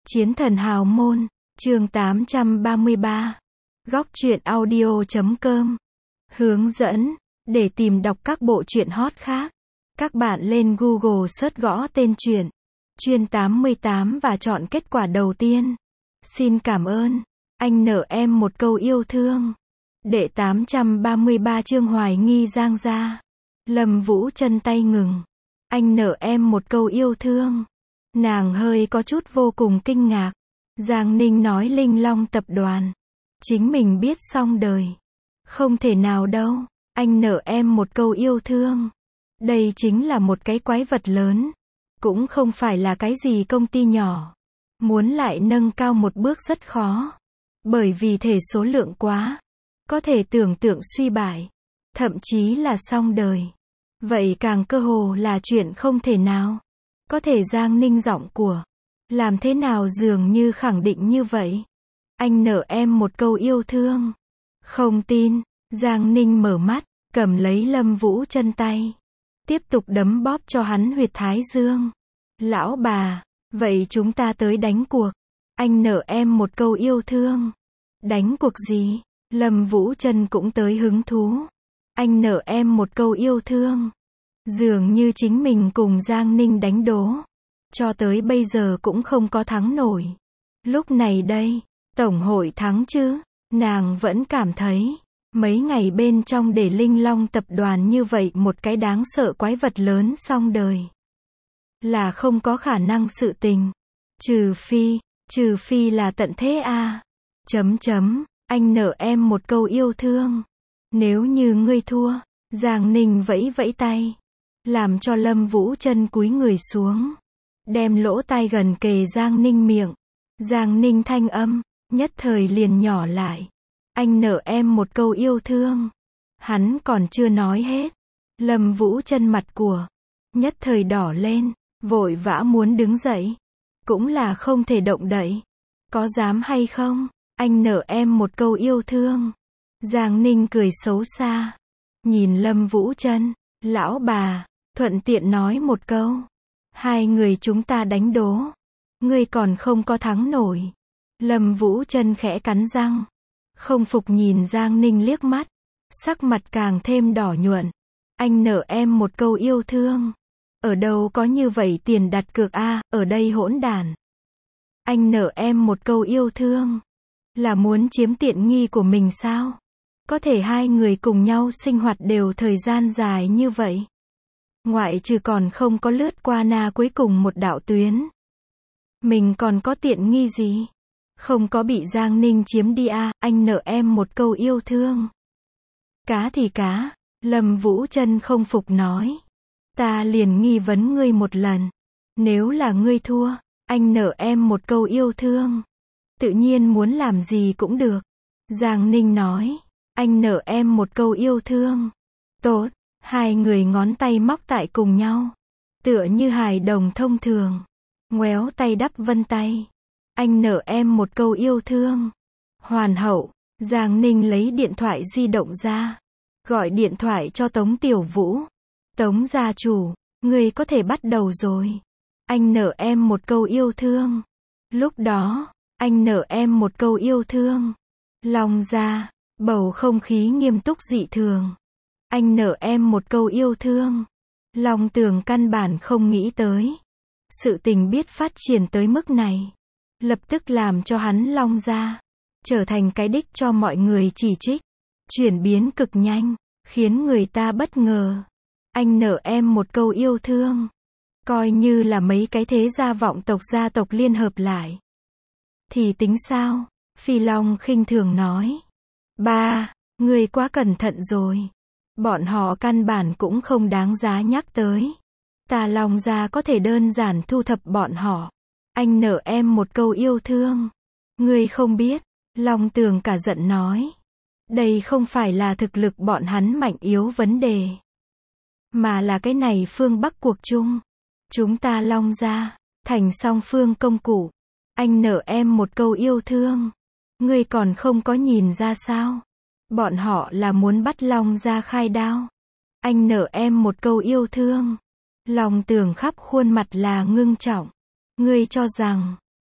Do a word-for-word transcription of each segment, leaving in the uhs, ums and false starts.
Chiến thần hào môn, chương tám trăm ba mươi ba. Góc truyện audio chấm com. Hướng dẫn, để tìm đọc các bộ truyện hot khác. Các bạn lên Google search gõ tên truyện, Chuyên tám mươi tám và chọn kết quả đầu tiên. Xin cảm ơn, anh nợ em một câu yêu thương. Đệ tám trăm ba mươi ba chương hoài nghi Giang gia. Lâm Vũ chân tay ngừng. Anh nợ em một câu yêu thương. Nàng hơi có chút vô cùng kinh ngạc. Giang Ninh nói Linh Long tập đoàn. Chính mình biết xong đời. Không thể nào đâu. Anh nợ em một câu yêu thương. Đây chính là một cái quái vật lớn. Cũng không phải là cái gì công ty nhỏ. Muốn lại nâng cao một bước rất khó. Bởi vì thể số lượng quá. Có thể tưởng tượng suy bại. Thậm chí là xong đời. Vậy càng cơ hồ là chuyện không thể nào. Có thể Giang Ninh giọng của. Làm thế nào dường như khẳng định như vậy. Anh nợ em một câu yêu thương. Không tin. Giang Ninh mở mắt. Cầm lấy Lâm Vũ chân tay. Tiếp tục đấm bóp cho hắn huyệt thái dương. Lão bà. Vậy chúng ta tới đánh cuộc. Anh nợ em một câu yêu thương. Đánh cuộc gì? Lâm Vũ chân cũng tới hứng thú. Anh nợ em một câu yêu thương. Dường như chính mình cùng Giang Ninh đánh đố. Cho tới bây giờ cũng không có thắng nổi. Lúc này đây, Tổng hội thắng chứ. Nàng vẫn cảm thấy, mấy ngày bên trong để Linh Long tập đoàn như vậy một cái đáng sợ quái vật lớn xong đời. Là không có khả năng sự tình. Trừ phi, trừ phi là tận thế a. Chấm chấm, anh nợ em một câu yêu thương. Nếu như ngươi thua, Giang Ninh vẫy vẫy tay. Làm cho Lâm Vũ chân cúi người xuống. Đem lỗ tai gần kề Giang Ninh miệng. Giang Ninh thanh âm, nhất thời liền nhỏ lại. Anh nợ em một câu yêu thương. Hắn còn chưa nói hết. Lâm Vũ chân mặt của. Nhất thời đỏ lên. Vội vã muốn đứng dậy. Cũng là không thể động đậy. Có dám hay không? Anh nợ em một câu yêu thương. Giang Ninh cười xấu xa. Nhìn Lâm Vũ chân. Lão bà. Thuận tiện nói một câu. Hai người chúng ta đánh đố. Ngươi còn không có thắng nổi. Lâm Vũ chân khẽ cắn răng. Không phục nhìn Giang Ninh liếc mắt. Sắc mặt càng thêm đỏ nhuận. Anh nợ em một câu yêu thương. Ở đâu có như vậy tiền đặt cược a, à, ở đây hỗn đản. Anh nợ em một câu yêu thương. Là muốn chiếm tiện nghi của mình sao? Có thể hai người cùng nhau sinh hoạt đều thời gian dài như vậy. Ngoại trừ còn không có lướt qua na cuối cùng một đạo tuyến. Mình còn có tiện nghi gì? Không có bị Giang Ninh chiếm đi a, à, anh nợ em một câu yêu thương. Cá thì cá, Lâm Vũ chân không phục nói. Ta liền nghi vấn ngươi một lần. Nếu là ngươi thua, anh nợ em một câu yêu thương. Tự nhiên muốn làm gì cũng được. Giang Ninh nói, anh nợ em một câu yêu thương. Tốt. Hai người ngón tay móc tại cùng nhau. Tựa như hài đồng thông thường. Ngoéo tay đắp vân tay. Anh nợ em một câu yêu thương. Hoàn hậu. Giang Ninh lấy điện thoại di động ra. Gọi điện thoại cho Tống Tiểu Vũ. Tống gia chủ. Người có thể bắt đầu rồi. Anh nợ em một câu yêu thương. Lúc đó, anh nợ em một câu yêu thương. Long gia. Bầu không khí nghiêm túc dị thường. Anh nợ em một câu yêu thương. Long Tường căn bản không nghĩ tới. Sự tình biết phát triển tới mức này. Lập tức làm cho hắn Long gia. Trở thành cái đích cho mọi người chỉ trích. Chuyển biến cực nhanh. Khiến người ta bất ngờ. Anh nợ em một câu yêu thương. Coi như là mấy cái thế gia vọng tộc gia tộc liên hợp lại. Thì tính sao? Phi Long khinh thường nói. Ba, người quá cẩn thận rồi. Bọn họ căn bản cũng không đáng giá nhắc tới. Ta Long gia có thể đơn giản thu thập bọn họ. Anh nợ em một câu yêu thương. Ngươi không biết. Long Tường cả giận nói. Đây không phải là thực lực bọn hắn mạnh yếu vấn đề. Mà là cái này phương Bắc cuộc chung. Chúng ta Long gia. Thành song phương công cụ. Anh nợ em một câu yêu thương. Ngươi còn không có nhìn ra sao? Bọn họ là muốn bắt Long gia khai đao. Anh nợ em một câu yêu thương. Long Tường khắp khuôn mặt là ngưng trọng. Ngươi cho rằng,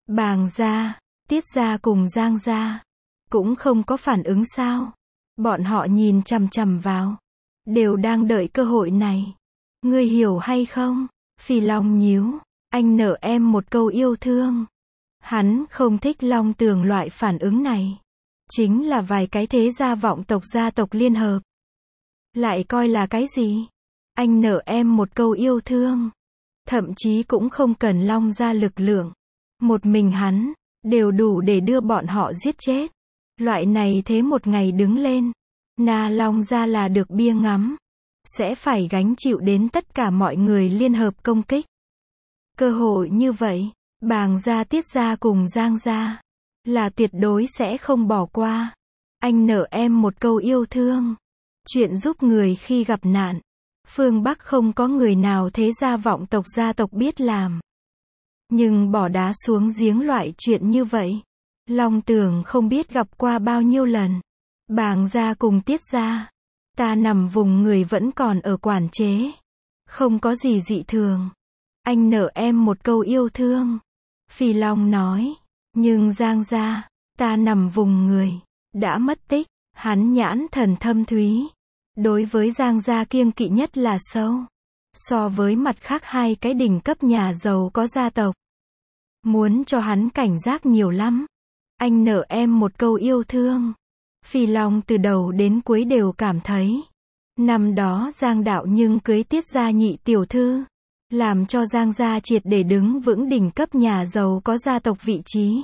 Bàng gia, Tiết gia cùng Giang gia cũng không có phản ứng sao? Bọn họ nhìn chằm chằm vào, đều đang đợi cơ hội này. Ngươi hiểu hay không? Phi Long nhíu, anh nợ em một câu yêu thương. Hắn không thích Long Tường loại phản ứng này. Chính là vài cái thế gia vọng tộc gia tộc liên hợp. Lại coi là cái gì? Anh nợ em một câu yêu thương. Thậm chí cũng không cần Long gia lực lượng. Một mình hắn, đều đủ để đưa bọn họ giết chết. Loại này thế một ngày đứng lên, Na Long gia là được bia ngắm. Sẽ phải gánh chịu đến tất cả mọi người liên hợp công kích. Cơ hội như vậy, Bàng gia, Tiết gia cùng Giang gia là tuyệt đối sẽ không bỏ qua. Anh nợ em một câu yêu thương. Chuyện giúp người khi gặp nạn. Phương Bắc không có người nào thế gia vọng tộc gia tộc biết làm. Nhưng bỏ đá xuống giếng loại chuyện như vậy, Long Tường không biết gặp qua bao nhiêu lần. Bàng gia cùng Tiết gia, ta nằm vùng người vẫn còn ở quản chế. Không có gì dị thường. Anh nợ em một câu yêu thương. Phi Long nói. Nhưng Giang gia, ta nằm vùng người, đã mất tích. Hắn nhãn thần thâm thúy. Đối với Giang gia kiêng kỵ nhất là sâu. So với mặt khác hai cái đỉnh cấp nhà giàu có gia tộc. Muốn cho hắn cảnh giác nhiều lắm. Anh nợ em một câu yêu thương. Phi Long từ đầu đến cuối đều cảm thấy. Năm đó Giang đạo nhưng cưới Tiết gia nhị tiểu thư. Làm cho Giang gia triệt để đứng vững đỉnh cấp nhà giàu có gia tộc vị trí.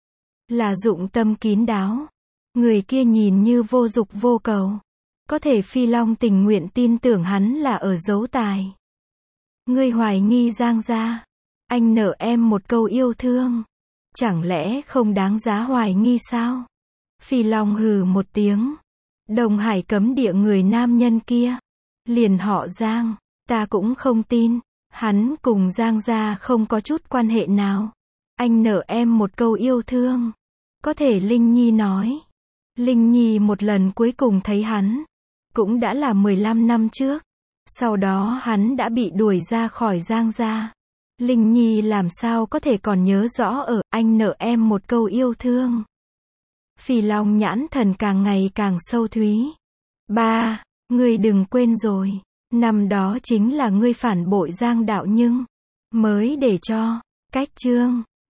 Là dụng tâm kín đáo. Người kia nhìn như vô dục vô cầu. Có thể Phi Long tình nguyện tin tưởng hắn là ở giấu tài. Ngươi hoài nghi Giang gia. Anh nợ em một câu yêu thương. Chẳng lẽ không đáng giá hoài nghi sao? Phi Long hừ một tiếng. Đông Hải cấm địa người nam nhân kia. Liền họ Giang. Ta cũng không tin. Hắn cùng Giang gia không có chút quan hệ nào. Anh nợ em một câu yêu thương. Có thể Linh Nhi nói. Linh Nhi một lần cuối cùng thấy hắn. Cũng đã là mười lăm năm trước. Sau đó hắn đã bị đuổi ra khỏi Giang gia. Linh Nhi làm sao có thể còn nhớ rõ ở anh nợ em một câu yêu thương. Phi Long nhãn thần càng ngày càng sâu thúy. Ba, ngươi đừng quên rồi. Năm đó chính là ngươi phản bội Giang đạo nhưng. Mới để cho. Cách chương.